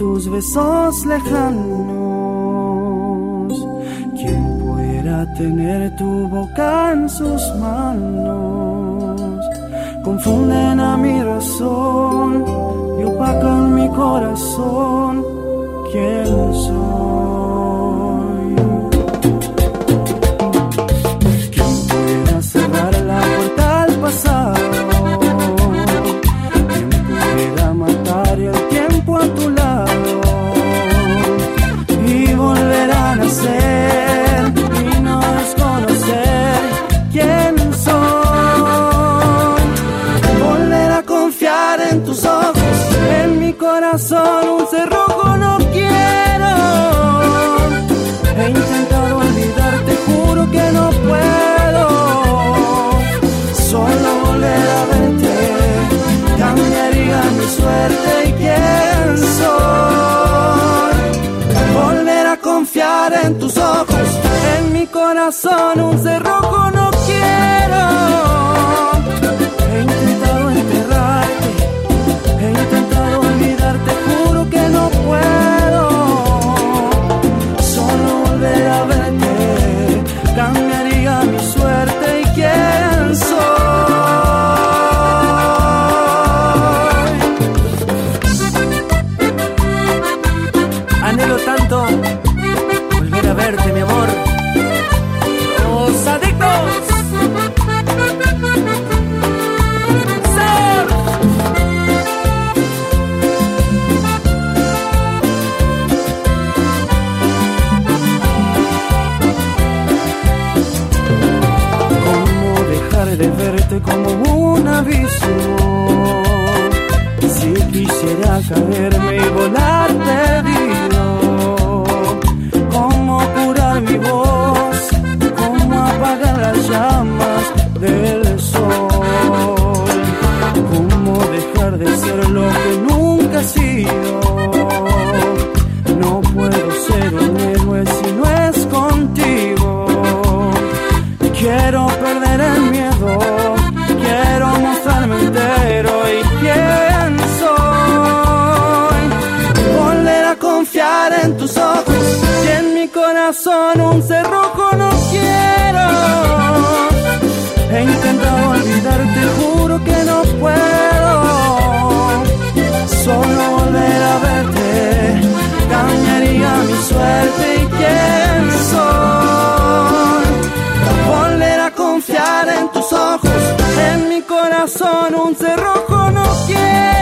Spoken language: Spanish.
tus besos lejanos. ¿Quién pudiera tener tu boca en sus manos? Confunden a mi razón y opacan mi corazón. ¿Quién soy? ¿Quién pudiera cerrar la puerta al pasado? ¿Quién pudiera matar el tiempo a tu lado y volver a nacer y no desconocer quién soy? Volver a confiar en tus ojos, en mi corazón un cerrojo no quiero. He intentado olvidarte, juro que no puedo. Solo volver a verte cambiaría mi suerte y quién soy. Volver a confiar en tus ojos, en mi corazón un cerrojo no quiero. He intentado enterrarte, he intentado olvidarte, juro que no puedo. Solo volver a verte cambiaría mi suerte y quién soy. Anhelo tanto volver a verte, mi amor. ¡Los adictos! De verte como un abismo, si quisiera caerme y volar perdido. Cómo curar mi voz, cómo apagar las llamas del sol, cómo dejar de ser lo que nunca he sido. No puedo ser un héroe si no es contigo. Quiero perder el miedo, quiero mostrarme entero y quién soy. Volver a confiar en tus ojos y en mi corazón un cerrojo no quiero. He intentado olvidarte, juro que no puedo. Solo volver a verte cambiaría mi suerte y quién soy. Volver a confiar en tus ojos, en mi corazón un cerrojo no quiero.